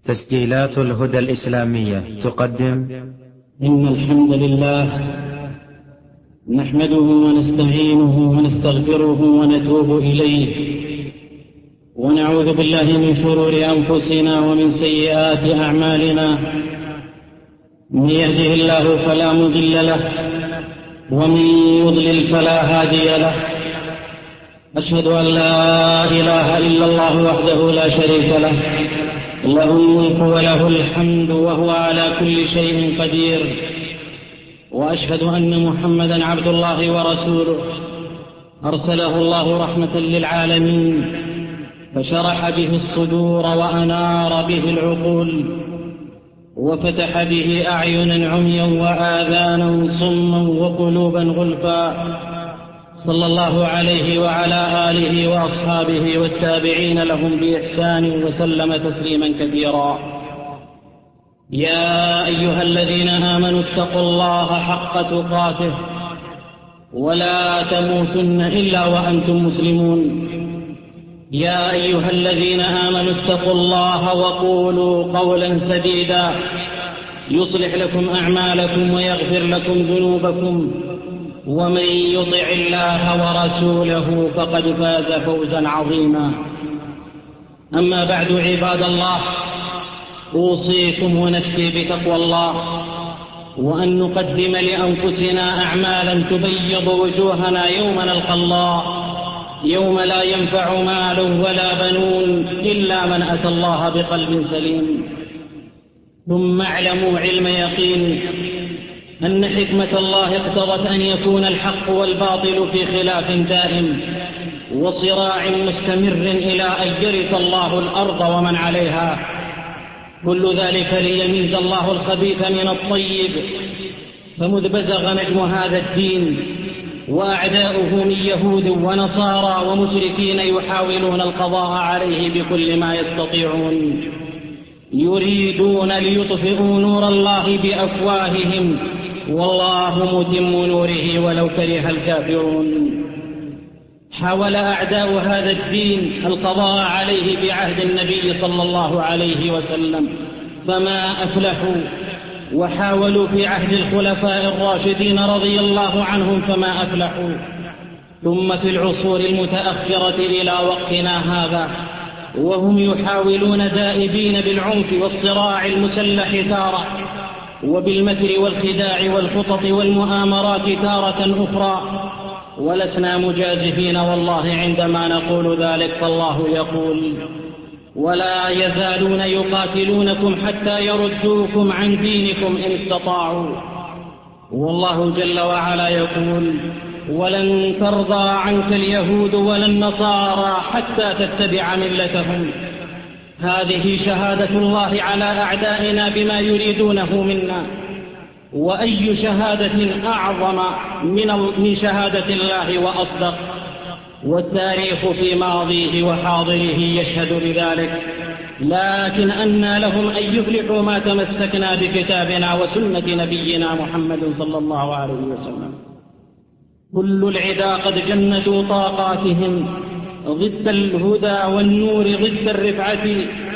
تسجيلات الهدى الإسلامية تقدم. إن الحمد لله نحمده ونستعينه ونستغفره ونتوب إليه، ونعوذ بالله من شرور أنفسنا ومن سيئات أعمالنا. من يهده الله فلا مضل له، ومن يضلل فلا هادي له. أشهد أن لا إله إلا الله وحده لا شريك له، له الملك وله الحمد وهو على كل شيء قدير. وأشهد أن محمدا عبد الله ورسوله، أرسله الله رحمة للعالمين، فشرح به الصدور وأنار به العقول، وفتح به أعينا عميا وآذانا صما وقلوبا غلفا. صلى الله عليه وعلى آله وأصحابه والتابعين لهم بإحسان وسلم تسليما كثيرا. يا أيها الذين آمنوا اتقوا الله حق تقاته ولا تموتن إلا وأنتم مسلمون. يا أيها الذين آمنوا اتقوا الله وقولوا قولا سديدا يصلح لكم أعمالكم ويغفر لكم ذنوبكم، ومن يطع الله ورسوله فقد فاز فوزا عظيما. أما بعد، عباد الله، أوصيكم ونفسي بتقوى الله، وأن نقدم لأنفسنا أعمالا تبيض وجوهنا يوم نلقى الله، يوم لا ينفع مال ولا بنون إلا من أتى الله بقلب سليم. ثم اعلموا علم يقين أن حكمة الله اقتضت أن يكون الحق والباطل في خلاف دائم وصراع مستمر إلى أن يرث الله الأرض ومن عليها. كل ذلك ليميز الله الخبيث من الطيب. فمذ بزغ نجم هذا الدين وأعداؤه من يهود ونصارى ومشركين يحاولون القضاء عليه بكل ما يستطيعون، يريدون ليطفئوا نور الله بأفواههم، والله متم نوره ولو كره الكافرون. حاول أعداء هذا الدين القضاء عليه بعهد النبي صلى الله عليه وسلم فما أفلحوا، وحاولوا في عهد الخلفاء الراشدين رضي الله عنهم فما أفلحوا، ثم في العصور المتأخرة إلى وقتنا هذا وهم يحاولون دائبين بالعنف والصراع المسلح تارة، وبالمكر والخداع والخطط والمؤامرات تارة أخرى. ولسنا مجازفين والله عندما نقول ذلك، فالله يقول: ولا يزالون يقاتلونكم حتى يردوكم عن دينكم إن استطاعوا. والله جل وعلا يقول: ولن ترضى عنك اليهود ولا النصارى حتى تتبع ملتهم. هذه شهادة الله على أعدائنا بما يريدونه منا، وأي شهادة أعظم من شهادة الله وأصدق. والتاريخ في ماضيه وحاضره يشهد بذلك، لكن أنى لهم أن يفلحوا ما تمسكنا بكتابنا وسنة نبينا محمد صلى الله عليه وسلم. كل العدا قد جندوا طاقاتهم ضد الهدى والنور، ضد الرفعة.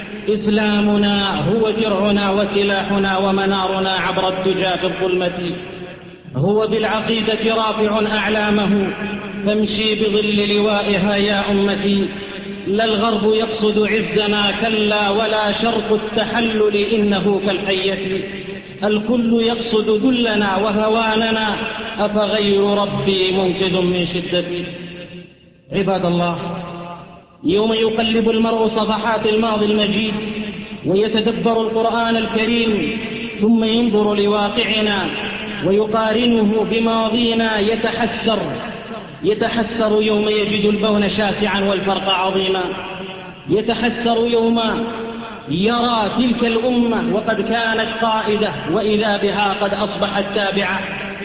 إسلامنا هو درعنا وسلاحنا ومنارنا عبر الدجى في الظلمة. هو بالعقيدة رافع أعلامه، فامشي بظل لوائها يا أمتي. لا الغرب يقصد عزنا كلا، ولا شرق التحلل إنه كالحية. الكل يقصد ذلنا وهواننا، أفغير ربي منقذ من شدتي. عباد الله، يوم يقلب المرء صفحات الماضي المجيد ويتدبر القرآن الكريم، ثم ينظر لواقعنا ويقارنه بماضينا، يتحسر يوم يجد البون شاسعا والفرق عظيما. يتحسر يوم يرى تلك الأمة وقد كانت قائدة وإذا بها قد أصبحت تابعة.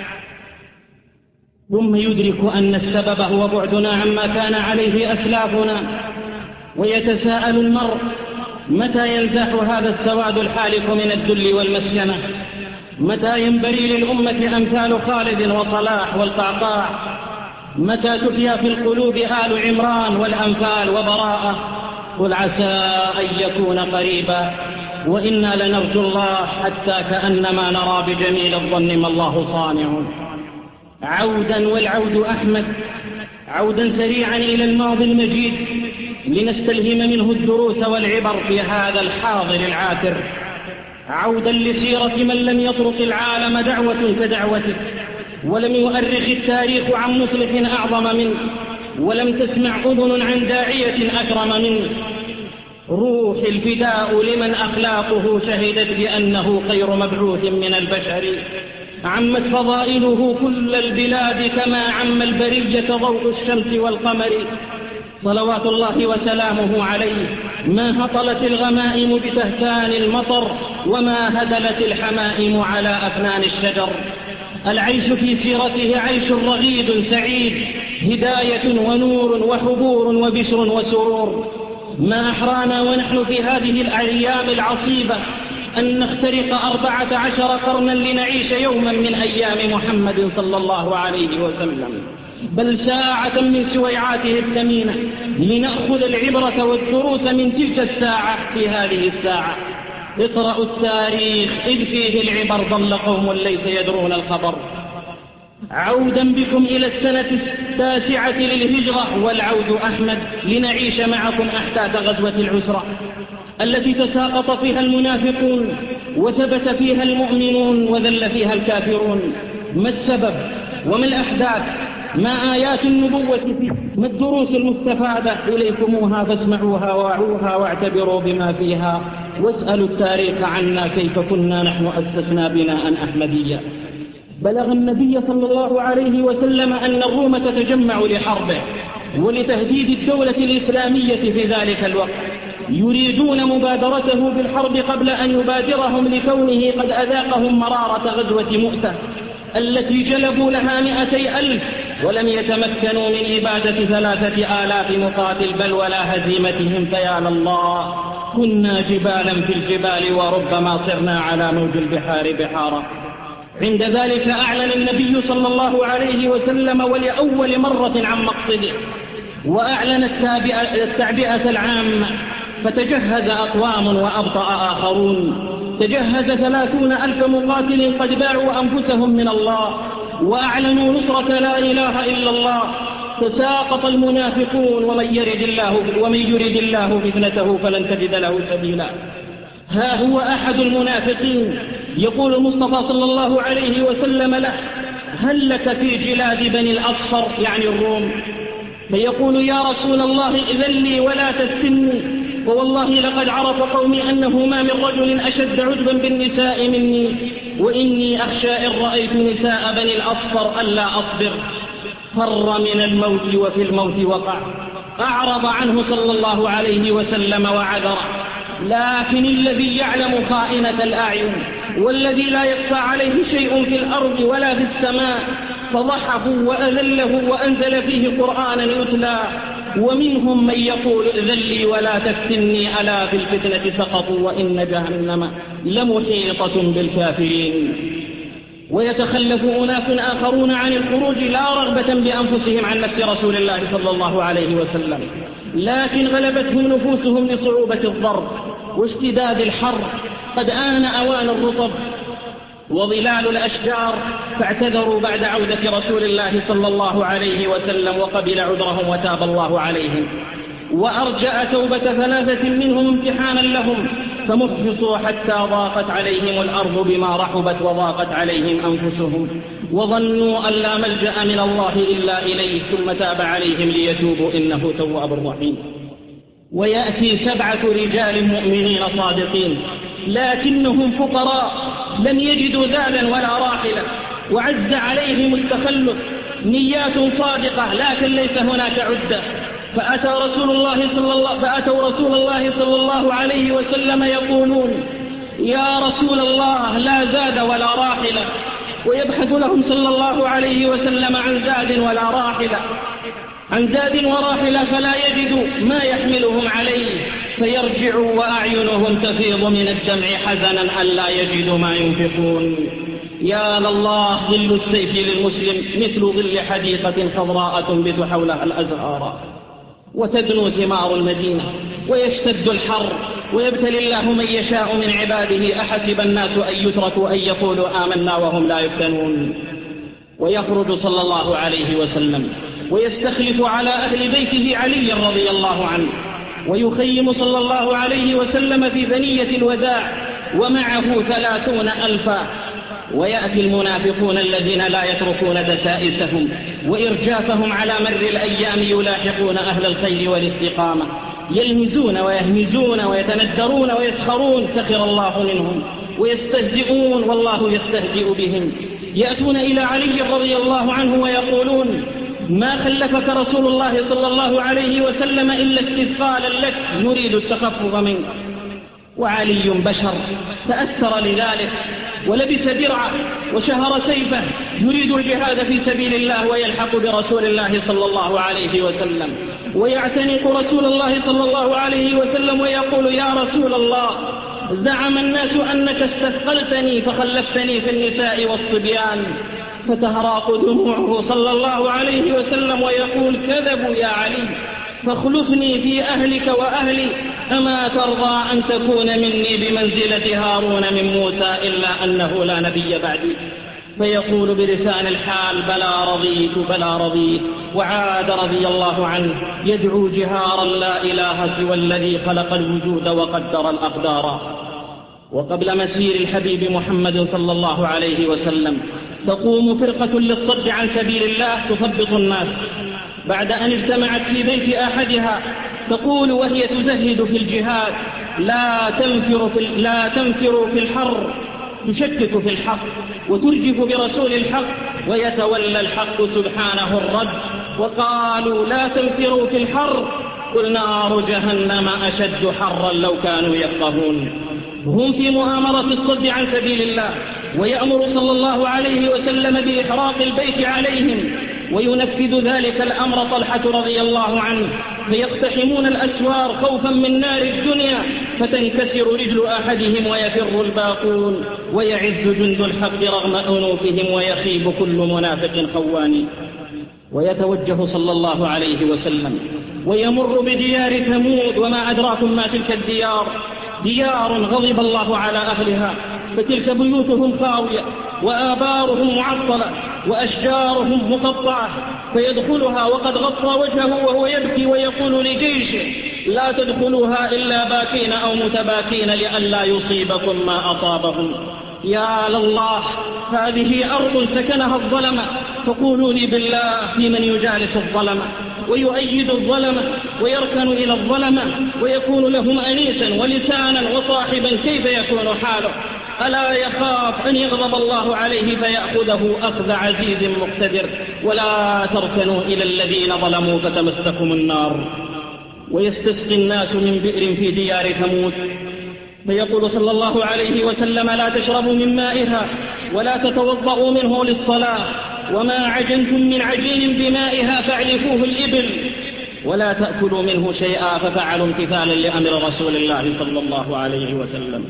ثم يدرك أن السبب هو بعدنا عما كان عليه أسلافنا. ويتساءل المرء: متى ينزاح هذا السواد الحالك من الذل والمسكنة؟ متى ينبري للأمة أمثال خالد وصلاح والقعقاع؟ متى تحيا في القلوب آل عمران والأنفال وبراءة؟ قل عسى أن يكون قريبا. وإنا لنرجو الله حتى كأنما نرى بجميل الظن ما الله صانع. عودا والعود أحمد، عودا سريعا إلى الماضي المجيد لنستلهم منه الدروس والعبر في هذا الحاضر العاكر. عودا لسيرة من لم يطرق العالم دعوة كدعوته، ولم يؤرخ التاريخ عن مصلح أعظم منه، ولم تسمع أذن عن داعية أكرم منه. روح الفداء لمن أخلاقه شهدت بأنه خير مبعوث من البشر. عمت فضائله كل البلاد كما عم البرية ضوء الشمس والقمر. صلوات الله وسلامه عليه. ما هطلت الغمائم بتهتان المطر، وما هدلت الحمائم على أفنان الشجر. العيش في سيرته عيش رغيد سعيد، هداية ونور وحبور وبشر وسرور. ما أحرانا ونحن في هذه الأيام العصيبة أن نخترق 14 قرنا لنعيش يوما من أيام محمد صلى الله عليه وسلم، بل ساعة من سويعاته الثمينة، لنأخذ العبرة والدروس من تلك الساعة في هذه الساعة. اقرأوا التاريخ إذ فيه العبر، ضل قوم ليس يدرون الخبر. عودا بكم إلى السنة 9 للهجرة، والعود أحمد، لنعيش معكم أحداث غزوة العسرة التي تساقط فيها المنافقون وثبت فيها المؤمنون وذل فيها الكافرون. ما السبب وما الأحداث؟ ما آيات النبوة فيه؟ ما الدروس المستفادة؟ إليكموها فاسمعوها واعوها واعتبروا بما فيها، واسألوا التاريخ عنا كيف كنا نحن أسسنا بناء أحمديا. بلغ النبي صلى الله عليه وسلم أن الروم تتجمع لحربه ولتهديد الدولة الإسلامية في ذلك الوقت، يريدون مبادرته بالحرب قبل أن يبادرهم لكونه قد أذاقهم مرارة غزوة مؤتة التي جلبوا لها 200,000 ولم يتمكنوا من إبادة 3,000 مقاتل بل ولا هزيمتهم. فيا لله، كنا جبالا في الجبال وربما صرنا على موج البحار بحارا. عند ذلك أعلن النبي صلى الله عليه وسلم ولأول مرة عن مقصده، وأعلن التعبئة العامة، فتجهز أقوام وأبطأ آخرون. تجهز 30,000 مقاتل قد باعوا أنفسهم من الله وأعلنوا نصرة لا إله إلا الله. تساقط المنافقون، ومن يرد الله فتنته فلن تجد له سبيلا. ها هو أحد المنافقين يقول المصطفى صلى الله عليه وسلم له: هل لك في جلاد بني الأصفر، يعني الروم؟ فيقول: يا رسول الله إذن لي ولا تفتني، فوالله لقد عرف قومي أنه ما من رجل أشد عجبا بالنساء مني، وإني أخشى إن رأيت نساء بني الأصفر ألا أصبر. فر من الموت وفي الموت وقع. أعرض عنه صلى الله عليه وسلم وعذره. لكن الذي يعلم خائنة الأعين والذي لا يخفى عليه شيء في الأرض ولا في السماء فضحه وأذله وأنزل فيه قرآنا يتلى. ومنهم من يقول: ائذن لي ولا تفتني، ألا في الفتنة سقطوا وإن جهنم لمحيطة بالكافرين. ويتخلف أناس آخرون عن الخروج لا رغبة بأنفسهم عن نفس رسول الله صلى الله عليه وسلم، لكن غلبتهم نفوسهم لصعوبة الضرب واشتداد الحر. قد آن أوان الرطب وظلال الأشجار، فاعتذروا بعد عودة رسول الله صلى الله عليه وسلم وقبل عذرهم وتاب الله عليهم، وأرجأ توبة 3 منهم امتحانا لهم، فمحفصوا حتى ضاقت عليهم الأرض بما رحبت وضاقت عليهم أنفسهم، وظنوا أن لا ملجأ من الله إلا إليه، ثم تاب عليهم ليتوبوا إنه تواب رحيم. ويأتي 7 رجال مؤمنين صادقين لكنهم فقراء لم يجدوا زادا ولا راحلة، وعز عليهم التخلف، نيات صادقة لكن ليس هناك عدة. فأتوا رسول الله صلى الله عليه وسلم يقولون: يا رسول الله لا زاد ولا راحلة. ويبحث لهم صلى الله عليه وسلم عن زاد ولا راحلة، عن زاد وراحلة، فلا يجدوا ما يحملهم عليه، فيرجعوا وأعينهم تفيض من الدمع حزنا ألا يجدوا ما ينفقون. يا لله، ظل السيف للمسلم مثل ظل حديقة خضراء تنبت حولها الأزهار، وتدنو ثمار المدينة ويشتد الحر ويبتلي الله من يشاء من عباده. أحسب الناس أن يتركوا أن يقولوا آمنا وهم لا يفتنون. ويخرج صلى الله عليه وسلم ويستخلف على أهل بيته علي رضي الله عنه، ويخيم صلى الله عليه وسلم في ثنية الوداع ومعه 30,000. ويأتي المنافقون الذين لا يتركون دسائسهم وإرجافهم على مر الأيام يلاحقون أهل الخير والاستقامة، يلمزون ويهمزون ويتندرون ويسخرون، سخر الله منهم، ويستهزئون والله يستهزئ بهم. يأتون إلى علي رضي الله عنه ويقولون: ما خلفك رسول الله صلى الله عليه وسلم إلا استثقالا لك نريد التخفف منك. وعلي بشر تأثر لذلك ولبس درعه وشهر سيفه يريد الجهاد في سبيل الله ويلحق برسول الله صلى الله عليه وسلم، ويعتنق رسول الله صلى الله عليه وسلم ويقول: يا رسول الله، زعم الناس أنك استثقلتني فخلفتني في النساء والصبيان. فتهراق دموعه صلى الله عليه وسلم ويقول: كذبوا يا علي، فاخلفني في أهلك وأهلي، أما ترضى أن تكون مني بمنزلة هارون من موسى إلا أنه لا نبي بعدي؟ فيقول بلسان الحال: بلى رضيت بلى رضيت. وعاد رضي الله عنه يدعو جهارا: لا إله سوى الذي خلق الوجود وقدر الأقدار. وقبل مسير الحبيب محمد صلى الله عليه وسلم تقوم فرقة للصد عن سبيل الله تثبط الناس بعد أن اجتمعت في بيت أحدها تقول وهي تزهد في الجهاد: لا تنفروا في الحر، تشكك في الحق وترجف برسول الحق، ويتولى الحق سبحانه الرد. وقالوا: لا تنفروا في الحر، قل نار جهنم أشد حرا لو كانوا يفقهون. هم في مؤامرة الصد عن سبيل الله، ويأمر صلى الله عليه وسلم بإحراق البيت عليهم، وينفذ ذلك الأمر طلحة رضي الله عنه، فيقتحمون الأسوار خوفا من نار الدنيا، فتنكسر رجل أحدهم ويفر الباقون، ويعز جند الحق رغم أنوفهم، ويخيب كل منافق خوان. ويتوجه صلى الله عليه وسلم ويمر بديار ثمود، وما أدراكم ما تلك الديار، ديار غضب الله على أهلها، فتلك بيوتهم خاوية وآبارهم معطلة وأشجارهم مقطعة، فيدخلها وقد غطى وجهه وهو يبكي ويقول لجيشه: لا تدخلوها إلا باكين أو متباكين لئلا يصيبكم ما أصابهم. يا لله، هذه أرض سكنها الظلمة، فقولوا لي بالله في من يجالس الظلمة ويؤيد الظلمة ويركن إلى الظلمة ويكون لهم أنيسا ولسانا وصاحبا، كيف يكون حاله؟ ألا يخاف أن يغضب الله عليه فيأخذه أخذ عزيز مقتدر؟ ولا تركنوا إلى الذين ظلموا فتمسكم النار. ويستسقي الناس من بئر في ديار ثمود، فيقول صلى الله عليه وسلم: لا تشربوا من مائها ولا تتوضؤوا منه للصلاة، وما عجنتم من عجين بمائها فاعلفوه الإبل، ولا تأكلوا منه شيئا، ففعلوا امتثالا لأمر رسول الله صلى الله عليه وسلم.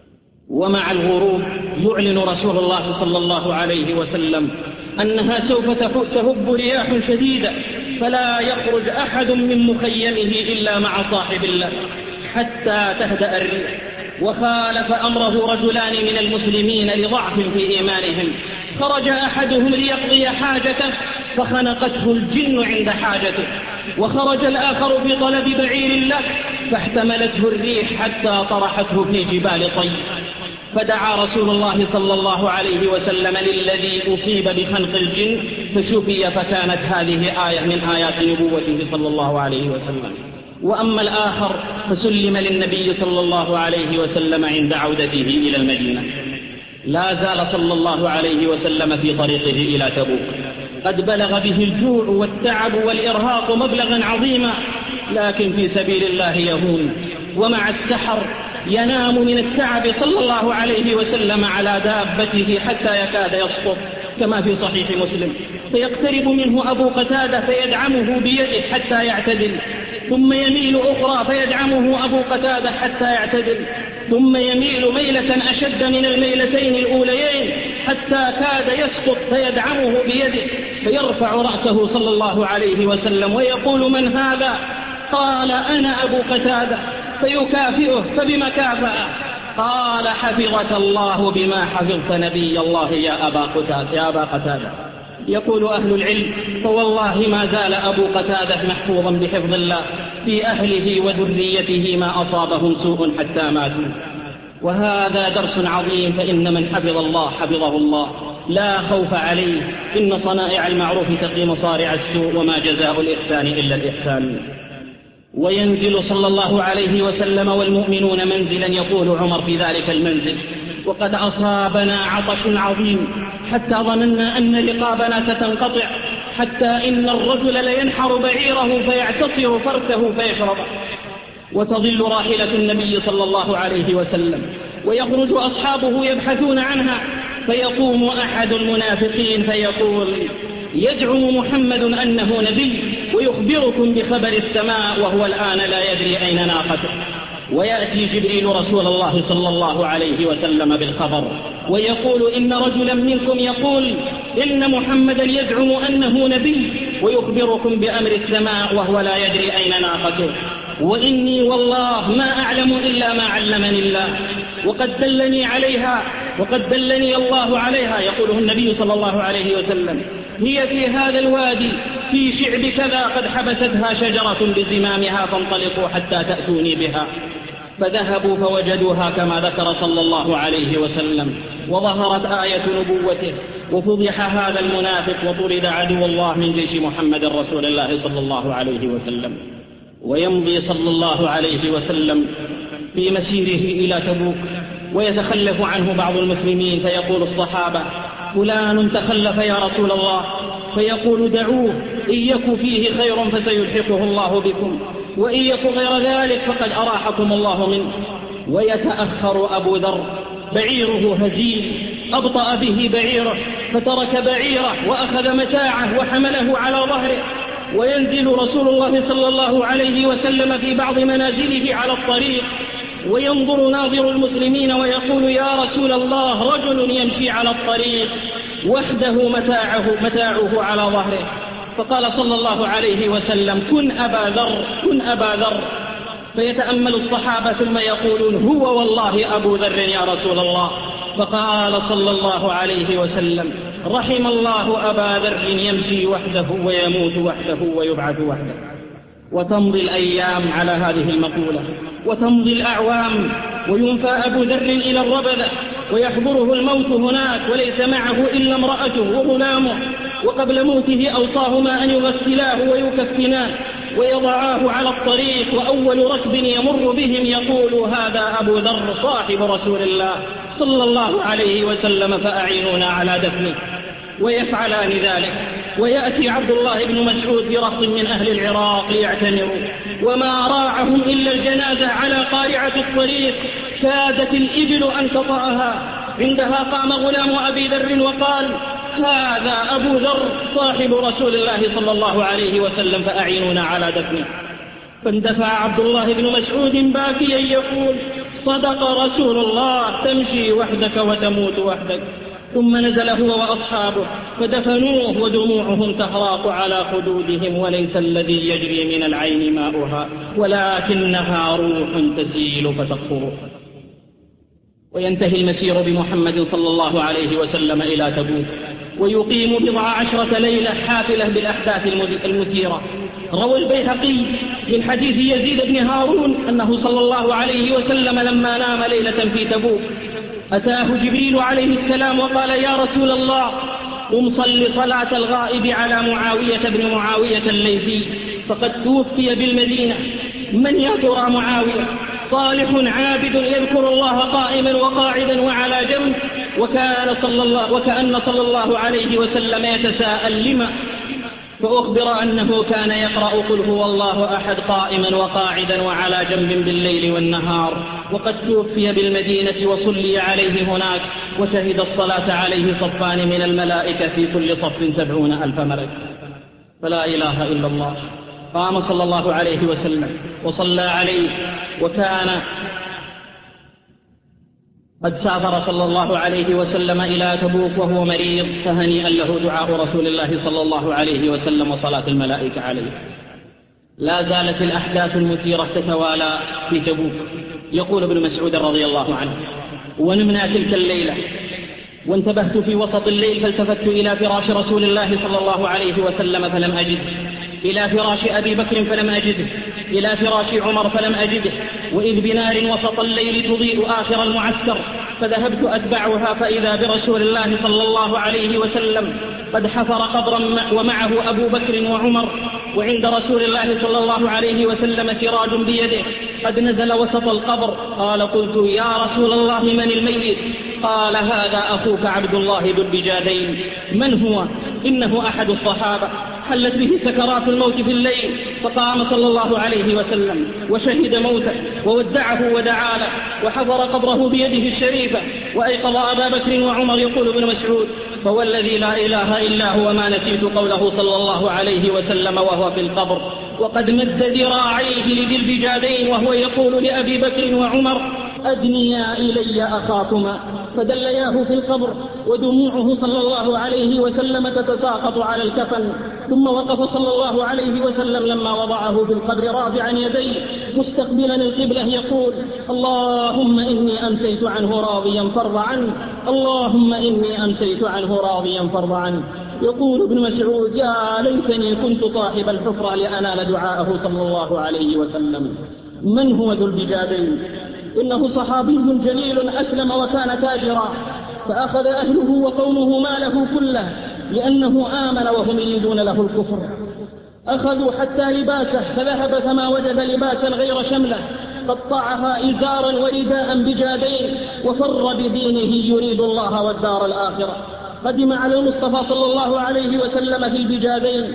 ومع الغروب يعلن رسول الله صلى الله عليه وسلم أنها سوف تهب رياح شديدة، فلا يخرج أحد من مخيمه إلا مع صاحب الله حتى تهدأ الريح. وخالف أمره رجلان من المسلمين لضعف في إيمانهم، خرج أحدهم ليقضي حاجته فخنقته الجن عند حاجته، وخرج الآخر في طلب بعير له فاحتملته الريح حتى طرحته في جبال طي. فدعا رسول الله صلى الله عليه وسلم للذي أصيب بخنق الجن فشفي، فكانت هذه آية من آيات نبوته صلى الله عليه وسلم. وأما الآخر فسلم للنبي صلى الله عليه وسلم عند عودته إلى المدينة. لا زال صلى الله عليه وسلم في طريقه إلى تبوك، قد بلغ به الجوع والتعب والإرهاق مبلغا عظيما، لكن في سبيل الله يهون. ومع السحر ينام من التعب صلى الله عليه وسلم على دابته حتى يكاد يسقط، كما في صحيح مسلم. فيقترب منه أبو قتادة فيدعمه بيده حتى يعتدل، ثم يميل أخرى فيدعمه أبو قتادة حتى يعتدل، ثم يميل ميلة أشد من الميلتين الأوليين حتى كاد يسقط فيدعمه بيده، فيرفع رأسه صلى الله عليه وسلم ويقول: من هذا؟ قال أنا أبو قتادة، فيكافئه فبما كافأ؟ قال حفظك الله بما حفظت نبي الله يا أبا قتادة. يقول أهل العلم: فوالله ما زال أبو قتادة محفوظا بحفظ الله في أهله وذريته، ما أصابهم سوء حتى ماتوا. وهذا درس عظيم، فإن من حفظ الله حفظه الله، لا خوف عليه. إن صنائع المعروف تقي مصارع السوء، وما جزاء الإحسان إلا الإحسان. وينزل صلى الله عليه وسلم والمؤمنون منزلا، يقول عمر في ذلك المنزل: وقد أصابنا عطش عظيم حتى ظننا أن رقابنا ستنقطع، حتى إن الرجل لينحر بعيره فيعتصر فرثه فيشربه، وتظل راحلة النبي صلى الله عليه وسلم، ويخرج أصحابه يبحثون عنها، فيقوم أحد المنافقين فيقول: يزعم محمد أنه نبي ويخبركم بخبر السماء، وهو الآن لا يدري أين ناقته. ويأتي جبريل رسول الله صلى الله عليه وسلم بالخبر، ويقول: إن رجلا منكم يقول إن محمدا يزعم أنه نبي ويخبركم بأمر السماء، وهو لا يدري أين ناقته، وإني والله ما أعلم إلا ما علمني الله، وقد دلني الله عليها. يقوله النبي صلى الله عليه وسلم: هي في هذا الوادي في شعب كذا، قد حبستها شجرة بزمامها، فانطلقوا حتى تأتوني بها. فذهبوا فوجدوها كما ذكر صلى الله عليه وسلم، وظهرت آية نبوته، وفضح هذا المنافق، وطرد عدو الله من جيش محمد رسول الله صلى الله عليه وسلم. ويمضي صلى الله عليه وسلم في مسيره إلى تبوك، ويتخلف عنه بعض المسلمين، فيقول الصحابة: فلان تخلف يا رسول الله. فيقول: دعوه، إن يك فيه خير فسيلحقه الله بكم، وإن يك غير ذلك فقد أراحكم الله منه. ويتأخر أبو ذر، بعيره هزيل، أبطأ به بعيره، فترك بعيره وأخذ متاعه وحمله على ظهره. وينزل رسول الله صلى الله عليه وسلم في بعض منازله على الطريق، وينظر ناظر المسلمين ويقول: يا رسول الله، رجل يمشي على الطريق وحده متاعه على ظهره. فقال صلى الله عليه وسلم: كن أبا ذر. فيتأمل الصحابة ثم يقولون: هو والله أبو ذر يا رسول الله. فقال صلى الله عليه وسلم: رحم الله أبا ذر يمشي وحده ويموت وحده ويبعث وحده. وتمضي الأيام على هذه المقولة، وتمضي الأعوام، وينفى أبو ذر إلى الربذة، ويحضره الموت هناك، وليس معه إلا امرأته وغلامه. وقبل موته أوصاهما أن يغسلاه ويكفناه ويضعاه على الطريق، وأول ركب يمر بهم يقول: هذا أبو ذر صاحب رسول الله صلى الله عليه وسلم، فأعينونا على دفنه. ويفعلان ذلك. ويأتي عبد الله بن مسعود برهط من أهل العراق ليعتمروا، وما راعهم إلا الجنازة على قارعة الطريق، كادت الإبل أن تطأها. عندها قام غلام أبي ذر وقال: هذا أبو ذر صاحب رسول الله صلى الله عليه وسلم، فأعينونا على دفنه. فاندفع عبد الله بن مسعود باكيا يقول: صدق رسول الله، تمشي وحدك وتموت وحدك. ثم نزل هو وأصحابه فدفنوه، ودموعهم تهراق على خدودهم، وليس الذي يجري من العين ماؤها، ولكنها روح تسيل فتقطر. وينتهي المسير بمحمد صلى الله عليه وسلم إلى تبوك، ويقيم 14 ليلة حافلة بالأحداث المثيرة. روى البيهقي من حديث يزيد بن هارون أنه صلى الله عليه وسلم لما نام ليلة في تبوك أتاه جبريل عليه السلام وقال: يا رسول الله، قم صل صلاة الغائب على معاوية بن معاوية الليثي، فقد توفي بالمدينة. من يا ترى معاوية؟ صالح عابد يذكر الله قائما وقاعدا وعلى جنب. وكأن صلى الله عليه وسلم يتساءل لما، فأخبر أنه كان يقرأ قل هو الله أحد قائما وقاعدا وعلى جنب بالليل والنهار، وقد توفي بالمدينة وصلي عليه هناك، وشهد الصلاة عليه صفان من الملائكة في كل صف 70,000 ملك. فلا إله إلا الله. قام صلى الله عليه وسلم وصلى عليه، وكان قد سافر صلى الله عليه وسلم إلى تبوك وهو مريض، فهنيئا له دعاء رسول الله صلى الله عليه وسلم وصلاة الملائكة عليه. لا زالت الأحداث المثيرة تتوالى في تبوك. يقول ابن مسعود رضي الله عنه: ونمنا تلك الليلة وانتبهت في وسط الليل فالتفت إلى فراش رسول الله صلى الله عليه وسلم فلم أجده، إلى فراش أبي بكر فلم أجده، إلى فراش عمر فلم أجده، وإذ بنار وسط الليل تضيء آخر المعسكر، فذهبت أتبعها فإذا برسول الله صلى الله عليه وسلم قد حفر قبرا ومعه أبو بكر وعمر، وعند رسول الله صلى الله عليه وسلم سراج بيده قد نزل وسط القبر. قال: قلت: يا رسول الله من الميت؟ قال: هذا أخوك عبد الله ذو البجادين. من هو؟ إنه أحد الصحابة حلت به سكرات الموت في الليل، فقام صلى الله عليه وسلم وشهد موته وودعه ودعا له وحفر قبره بيده الشريفة وأيقظ أبا بكر وعمر. يقول ابن مسعود: فوالذي لا إله إلا هو ما نسيت قوله صلى الله عليه وسلم وهو في القبر وقد مد ذراعيه لذي البجادين وهو يقول لأبي بكر وعمر: أدنيا إلي أخاكما، فدلياه في القبر ودموعه صلى الله عليه وسلم تتساقط على الكفن. ثم وقف صلى الله عليه وسلم لما وضعه في القبر رافعا يديه مستقبلا القبلة يقول: اللهم إني أمسيت عنه راضيا فارض عنه، اللهم إني أمسيت عنه راضيا فارض عنه. يقول ابن مسعود: يا ليتني كنت صاحب الحفرة لأنال دعاءه صلى الله عليه وسلم. من هو ذو البجادين؟ إنه صحابي جليل أسلم وكان تاجرا، فأخذ أهله وقومه ماله كله لأنه آمن وهم يريدون له الكفر. أخذوا حتى لباسه فذهب فما وجد لباسا غير شمله، قطعها إزارا ورداء بجادين وفر بدينه يريد الله والدار الآخرة. قدم على المصطفى صلى الله عليه وسلم في البجادين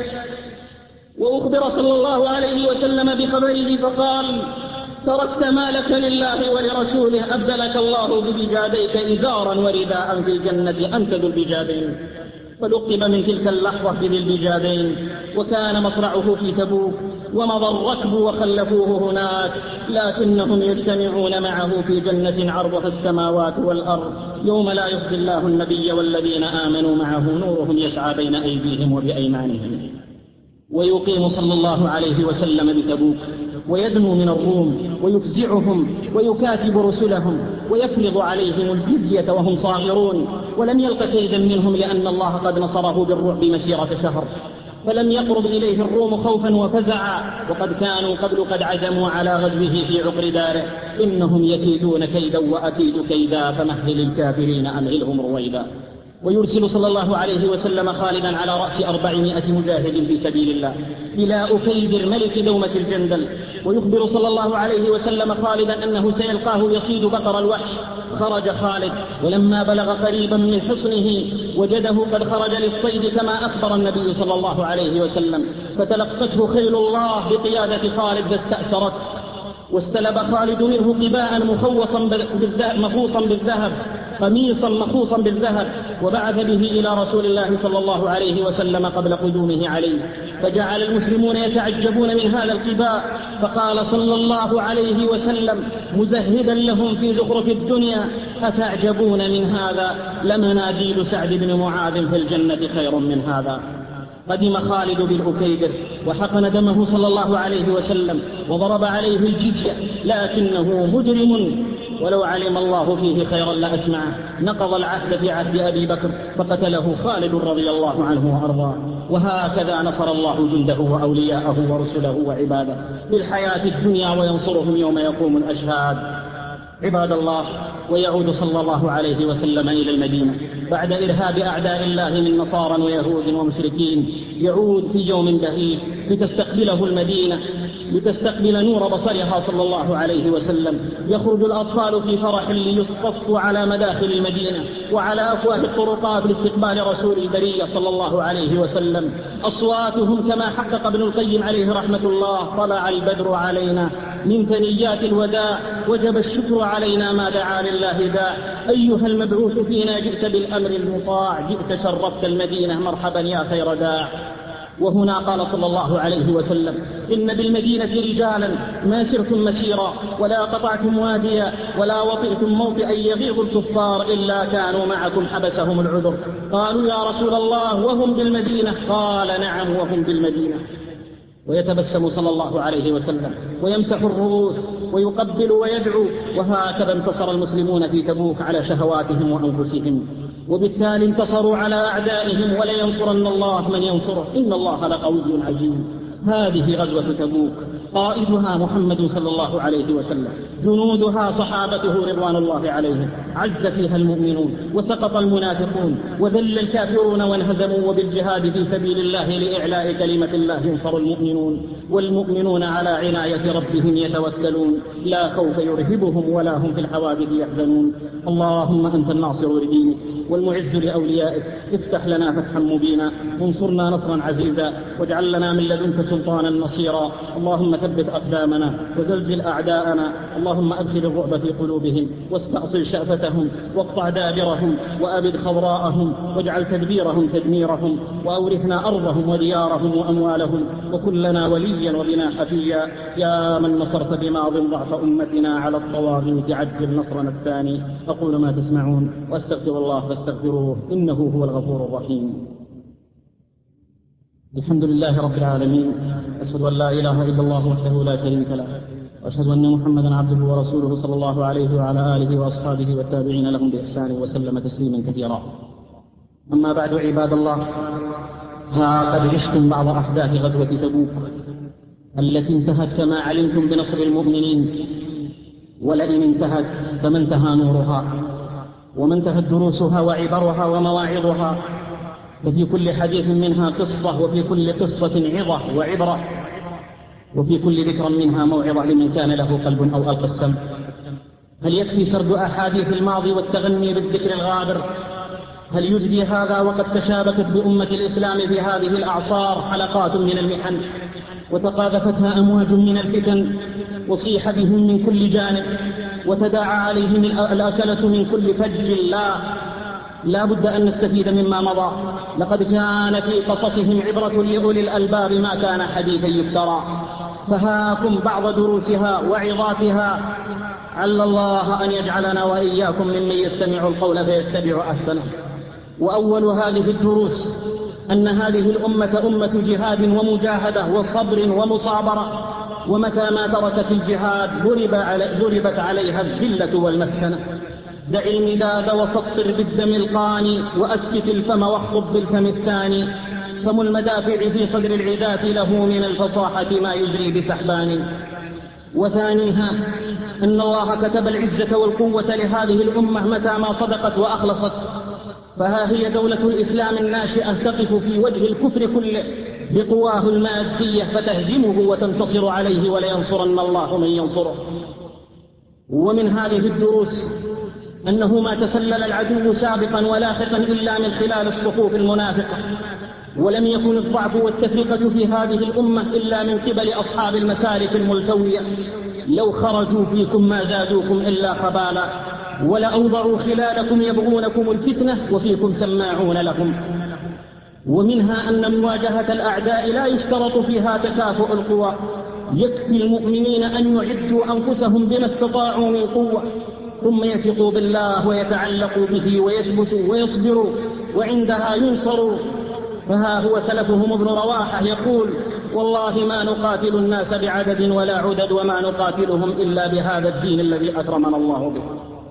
وأخبر صلى الله عليه وسلم بخبره فقال: تركت مالك لله ولرسوله أبدلك الله ببجاديك إزارا ورداء في الجنة أنت ذو البجادين. فلقب من تلك اللحظة بذي البجادين، وكان مصرعه في تبوك ومضى الركب وخلفوه هناك، لكنهم يجتمعون معه في جنة عرضها السماوات والأرض يوم لا يخزي الله النبي والذين آمنوا معه نورهم يسعى بين أيديهم وبأيمانهم. ويقيم صلى الله عليه وسلم بتبوك ويدنو من الروم ويفزعهم ويكاتب رسلهم ويفرض عليهم الجزية وهم صاغرون، ولم يلق كيدا منهم لأن الله قد نصره بالرعب مسيرة شهر، فلم يقرب إليه الروم خوفا وفزعا، وقد كانوا قبل قد عزموا على غزوه في عقر داره. إنهم يكيدون كيدا وأكيد كيدا فمهل الكافرين أمهلهم رويدا. ويرسل صلى الله عليه وسلم خالدا على رأس 400 مجاهد في سبيل الله إلى أكيدر ملك دومة الجندل، ويخبر صلى الله عليه وسلم خالدا أنه سيلقاه يصيد بقر الوحش. خرج خالد، ولما بلغ قريبا من حصنه وجده قد خرج للصيد كما أخبر النبي صلى الله عليه وسلم، فتلقته خيل الله بقيادة خالد فاستأسرته، واستلب خالد منه قباء مخوصا بالذهب، قميصا مخوصا بالذهب، وبعث به إلى رسول الله صلى الله عليه وسلم قبل قدومه عليه. فجعل المسلمون يتعجبون من هذا القباء، فقال صلى الله عليه وسلم مزهدا لهم في زخرف الدنيا: أتعجبون من هذا؟ لمناديل سعد بن معاذ في الجنة خير من هذا. قدم خالد بالأكيدر وحقن دمه صلى الله عليه وسلم وضرب عليه الجزية، لكنه مجرم ولو علم الله فيه خيرا لأسمعه. نقض العهد في عهد أبي بكر فقتله خالد رضي الله عنه وأرضاه. وهكذا نصر الله جنده وأولياءه ورسله وعباده في الحياة الدنيا وينصرهم يوم يقوم الأشهاد. عباد الله، ويعود صلى الله عليه وسلم إلى المدينة بعد إرهاب أعداء الله من نصارى ويهود ومشركين. يعود في يوم بهيج لتستقبله المدينة، لتستقبل نور بصرها صلى الله عليه وسلم. يخرج الأطفال في فرح ليصطفوا على مداخل المدينة وعلى أفواه الطرقات لاستقبال رسول البرية صلى الله عليه وسلم. أصواتهم كما حقق ابن القيم عليه رحمة الله: طلع البدر علينا من ثنيات الوداع وجب الشكر علينا ما دعا لله داع. أيها المبعوث فينا جئت بالأمر المطاع، جئت شرفت المدينة مرحبا يا خير داع. وهنا قال صلى الله عليه وسلم: إن بالمدينة رجالا ما سرتم مسيرا ولا قطعتم واديا ولا وطئتم موطئا يغيظ الكفار إلا كانوا معكم حبسهم العذر. قالوا: يا رسول الله وهم بالمدينة؟ قال: نعم وهم بالمدينة. ويتبسم صلى الله عليه وسلم ويمسح الرؤوس ويقبل ويدعو. وهكذا انتصر المسلمون في تبوك على شهواتهم وأنفسهم، وبالتالي انتصروا على أعدائهم، ولينصرن الله من ينصره، إن الله لقوي عزيز. هذه غزوة تبوك، قائدها محمد صلى الله عليه وسلم، جنودها صحابته رضوان الله عليهم، عز فيها المؤمنون وسقط المنافقون وذل الكافرون وانهزموا، وبالجهاد في سبيل الله لإعلاء كلمة الله ينصر المؤمنون، والمؤمنون على عناية ربهم يتوكلون، لا خوف يرهبهم ولا هم في الحوادث يحزنون. اللهم أنت الناصر لدينك والمعز لأوليائك، افتح لنا فتحا مبينا، وانصرنا نصرا عزيزا، واجعل لنا من لدنك سلطانا نصيرا. اللهم ثبت أقدامنا وزلزل أعداءنا، اللهم أدخل الرعب في قلوبهم واستأصل شأفتهم واقطع دابرهم وأبد خضراءهم، واجعل تدبيرهم تدميرهم، وأورثنا أرضهم وديارهم وأموالهم، وكن لنا وليا وبنا حفيا، يا من نصرت بماض ضعف أمتنا على الطواغيت، عجل نصرنا الثاني. أقول ما تسمعون وأستغفر الله فاستغفروه إنه هو الغفور الرحيم. الحمد لله رب العالمين، أشهد أن لا إله إلا الله وحده لا شريك له، وأشهد أن محمدا عبده ورسوله صلى الله عليه وعلى آله وأصحابه والتابعين لهم بإحسان وسلم تسليما كثيرا. أما بعد عباد الله، ها قد عشتم بعض أحداث غزوة تبوك التي انتهت كما علمتم بنصر المؤمنين، ولئن انتهت فما انتهى نورها وما انتهت دروسها وعبرها ومواعظها، ففي كل حديث منها قصة، وفي كل قصة عظة وعبرة، وفي كل ذكر منها موعظة لمن كان له قلب أو ألقى السمع. هل يكفي سرد أحاديث الماضي والتغني بالذكر الغابر؟ هل يجدي هذا وقد تشابكت بأمة الإسلام في هذه الأعصار حلقات من المحن، وتقاذفتها أمواج من الفتن، وصيح بهم من كل جانب، وتداعى عليهم الأكلة من كل فج؟ لا بد أن نستفيد مما مضى. لقد كان في قصصهم عبرة لأولي الألباب ما كان حديثا يفترى، فهاكم بعض دروسها وعظاتها، عل الله أن يجعلنا وإياكم ممن يستمع القول فيتبع أحسنه. وأول هذه الدروس أن هذه الأمة أمة جهاد ومجاهدة وصبر ومصابرة، ومتى ما تركت الجهاد ضربت عليها الذلة والمسكنة. دع المداد وسطر بالدم القاني، وأسكت الفم واخطب بالفم الثاني، فم المدافع في صدر العداة له من الفصاحة ما يجري بسحبان. وثانيها أن الله كتب العزة والقوة لهذه الأمة متى ما صدقت وأخلصت، فها هي دولة الإسلام الناشئة تقف في وجه الكفر كله بقواه المادية فتهزمه وتنتصر عليه، ولينصرن الله من ينصره. ومن هذه الدروس أنه ما تسلل العدو سابقا ولاحقا إلا من خلال الصفوف المنافقة، ولم يكن الضعف والتفرقة في هذه الأمة إلا من قبل أصحاب المسالك الملتوية، لو خرجوا فيكم ما زادوكم إلا خبالا، ولأوضعوا خلالكم يبغونكم الفتنة وفيكم سماعون لهم. ومنها أن مواجهة الأعداء لا يشترط فيها تكافؤ القوى، يكفي المؤمنين أن يعدوا أنفسهم بما استطاعوا من قوة، ثم يثقوا بالله ويتعلقوا به ويثبتوا ويصبروا، وعندها ينصروا. فها هو سلفهم ابن رواحة يقول: والله ما نقاتل الناس بعدد ولا عدد، وما نقاتلهم إلا بهذا الدين الذي أكرمنا الله به.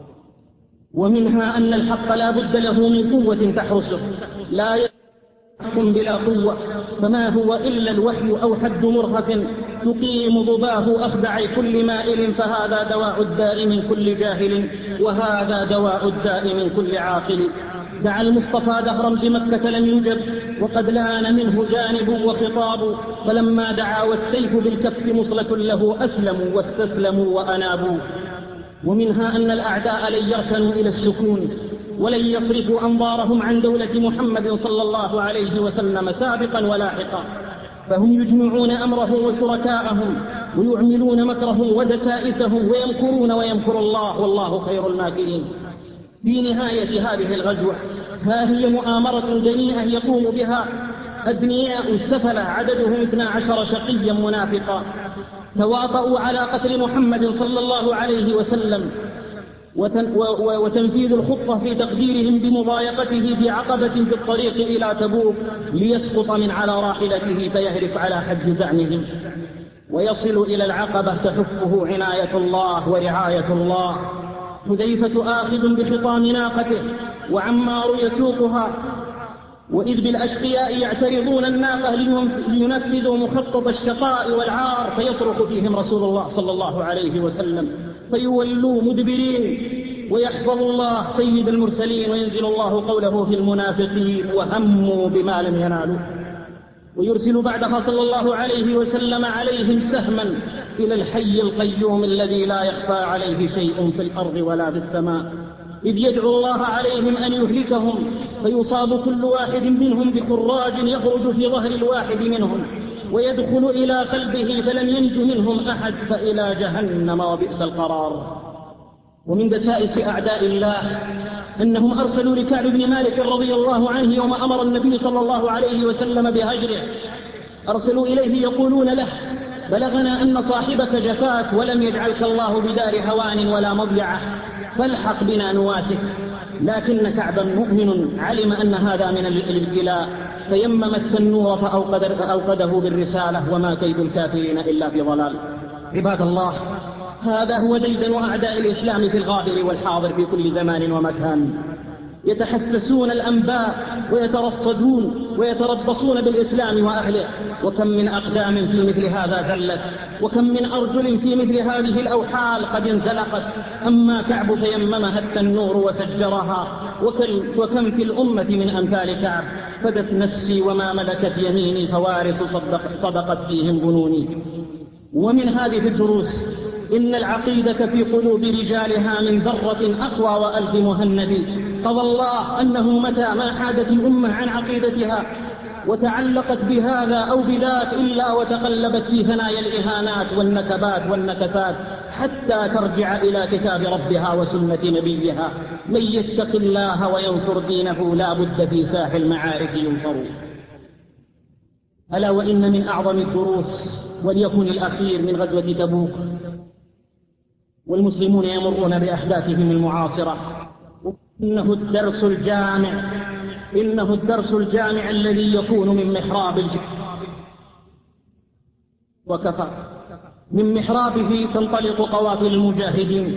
ومنها أن الحق لا بد له من قوة تحرسه، لا يحكم بلا قوة، فما هو إلا الوحي أو حد مرهف تقيم ضباه أخدع كل مائل، فهذا دواء الداء من كل جاهل، وهذا دواء الداء من كل عاقل. دعا المصطفى دهرا بمكة لم يجب، وقد لان منه جانب وخطاب، فلما دعا والسيف بالكف مصلة له أسلموا واستسلموا وأنابوا. ومنها أن الأعداء لن يركنوا إلى السكون، ولن يصرفوا أنظارهم عن دولة محمد صلى الله عليه وسلم سابقا ولاحقا، فهم يجمعون أمره وشركاءهم، ويعملون مكره ودسائسهم، ويمكرون ويمكر الله، والله خير الماكرين. في نهاية هذه الغزوة ها هي مؤامرة دنيئة يقوم بها أدنياء سفلة عددهم 12 شقيا منافقا، تواطؤوا على قتل محمد صلى الله عليه وسلم، وتنفيذ الخطة في تقديرهم بمضايقته بعقبة في الطريق إلى تبوك ليسقط من على راحلته فيهرف على حد زعمهم ويصل إلى العقبة تحفه عناية الله ورعاية الله. حذيفة آخذ بخطام ناقته وعمار يسوقها، وإذ بالأشقياء يعترضون الناقة لينفذوا مخطط الشقاء والعار، فيصرخ فيهم رسول الله صلى الله عليه وسلم فيولوا مدبرين، ويحفظ الله سيد المرسلين وينزل الله قوله في المنافقين وهموا بما لم ينالوا، ويرسل بعدها صلى الله عليه وسلم عليهم سهما إلى الحي القيوم الذي لا يخفى عليه شيء في الأرض ولا في السماء، إذ يدعو الله عليهم أن يهلكهم، فيصاب كل واحد منهم بخراج يخرج في ظهر الواحد منهم ويدخل إلى قلبه فلم ينج منهم أحد، فإلى جهنم وبئس القرار. ومن دسائس أعداء الله أنهم أرسلوا لكعب بن مالك رضي الله عنه يوم أمر النبي صلى الله عليه وسلم بهجره، أرسلوا إليه يقولون له: بلغنا أن صاحبك جفاك ولم يجعلك الله بدار هوان ولا مضيعة، فالحق بنا نواسك. لكن كعبا مؤمن علم أن هذا من الابتلاء، فيمم التنور فأوقده بالرسالة، وما كيد الكافرين إلا في ضلال. عباد الله، هذا هو ديدن أعداء الإسلام في الغابر والحاضر في كل زمان ومكان، يتحسسون الأنباء ويترصدون ويتربصون بالإسلام وأهله. وكم من أقدام في مثل هذا زلت، وكم من أرجل في مثل هذه الأوحال قد انزلقت، أما كعب فيممها التنور وسجرها. وكم في الأمة من أمثال كعب، فدت نفسي وما ملكت يميني، فوارث صدقت فيهم ظنوني. ومن هذه الدروس إن العقيدة في قلوب رجالها من ذرة أقوى وألف مهند. قضى الله أنه متى ما حادت الأمة عن عقيدتها وتعلقت بهذا أو بذاك إلا وتقلبت في ثنايا الإهانات والنكبات والنكسات، حتى ترجع إلى كتاب ربها وسنة نبيها. من يتق الله وينصر دينه لا بد في ساح المعارك ينصر. ألا وإن من أعظم الدروس، وليكن الأخير، من غزوة تبوك والمسلمون يمرون بأحداثهم المعاصرة، إنه الدرس الجامع الذي يكون من محراب وكفى. من محرابه تنطلق قوافل المجاهدين،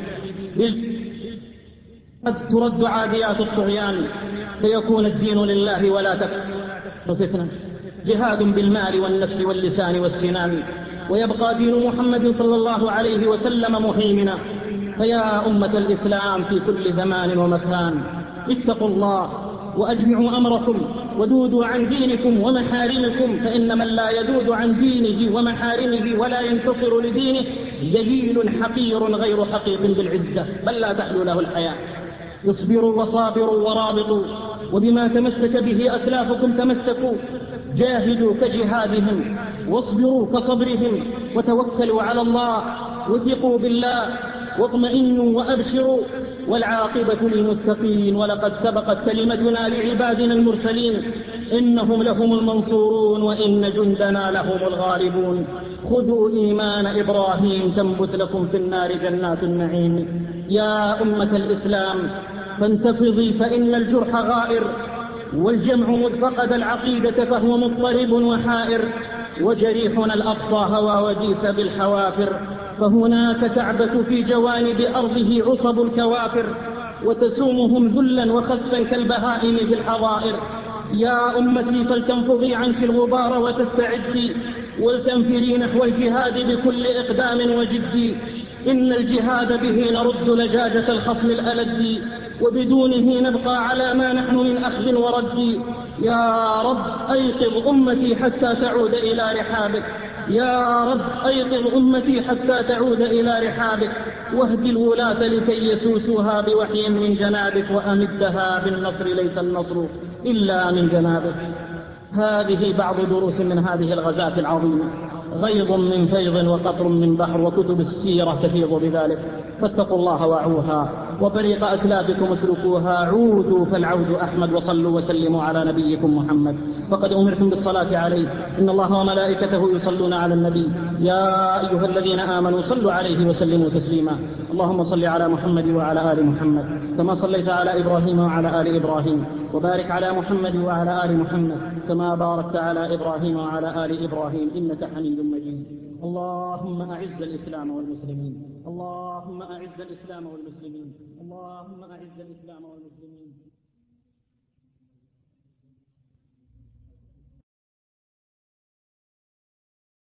قد ترد عاديات الطغيان، فيكون الدين لله ولا تكون فتنة. جهاد بالمال والنفس واللسان والسنان، ويبقى دين محمد صلى الله عليه وسلم مهيمنا. فيا أمة الإسلام في كل زمان ومكان، اتقوا الله وأجمعوا أمركم ودودوا عن دينكم ومحارمكم، فإن من لا يدود عن دينه ومحارمه ولا ينتصر لدينه ذليل حقير غير حقيق بالعزة، بل لا تحلو له الحياة. اصبروا وصابروا ورابطوا، وبما تمسك به أسلافكم تمسكوا. جاهدوا كجهادهم واصبروا كصبرهم، وتوكلوا على الله وثقوا بالله واطمئنوا وأبشروا، والعاقبة للمتقين. ولقد سبقت كلمتنا لعبادنا المرسلين إنهم لهم المنصورون وإن جندنا لهم الغالبون. خذوا إيمان إبراهيم تنبت لكم في النار جنات النعيم. يا أمة الإسلام فانتفضي، فإن الجرح غائر، والجمع مذ فقد العقيدة فهو مضطرب وحائر. وجريحنا الأقصى هوى وديس بالحوافر، فهناك تعبث في جوانب أرضه عصب الكوافر، وتسومهم ذلا وخسا كالبهائم في الحظائر. يا أمتي فلتنفضي عنك الغبار وتستعدي، ولتنفري نحو الجهاد بكل إقدام وجد. إن الجهاد به نرد لجاجة الخصم الألد، وبدونه نبقى على ما نحن من أخذ ورد. يا رب أيقظ أمتي حتى تعود إلى رحابك، يا رب أيقظ أمتي حتى تعود إلى رحابك، واهد الولاة لكي يسوسوها بوحي من جنابك، وأمدها بالنصر ليس النصر إلا من جنابك. هذه بعض دروس من هذه الغزاة العظيمة، غيض من فيض وقطر من بحر، وكتب السيرة تفيض بذلك. فاتقوا الله واعوها وطريق أسلافكم اسلكوها، عودوا فالعود أحمد، وصلوا وسلموا على نبيكم محمد. فقد أمرتم بالصلاة عليه، إن الله وملائكته يصلون على النبي، يا أيها الذين آمنوا صلوا عليه وسلموا تسليما. اللهم صل على محمد وعلى آل محمد كما صليت على إبراهيم وعلى آل إبراهيم، وبارك على محمد وعلى آل محمد كما باركت على إبراهيم وعلى آل إبراهيم إنك حميد مجيد. اللهم أعز الإسلام والمسلمين، اللهم أعز الإسلام والمسلمين، اللهم أعز الإسلام والمسلمين.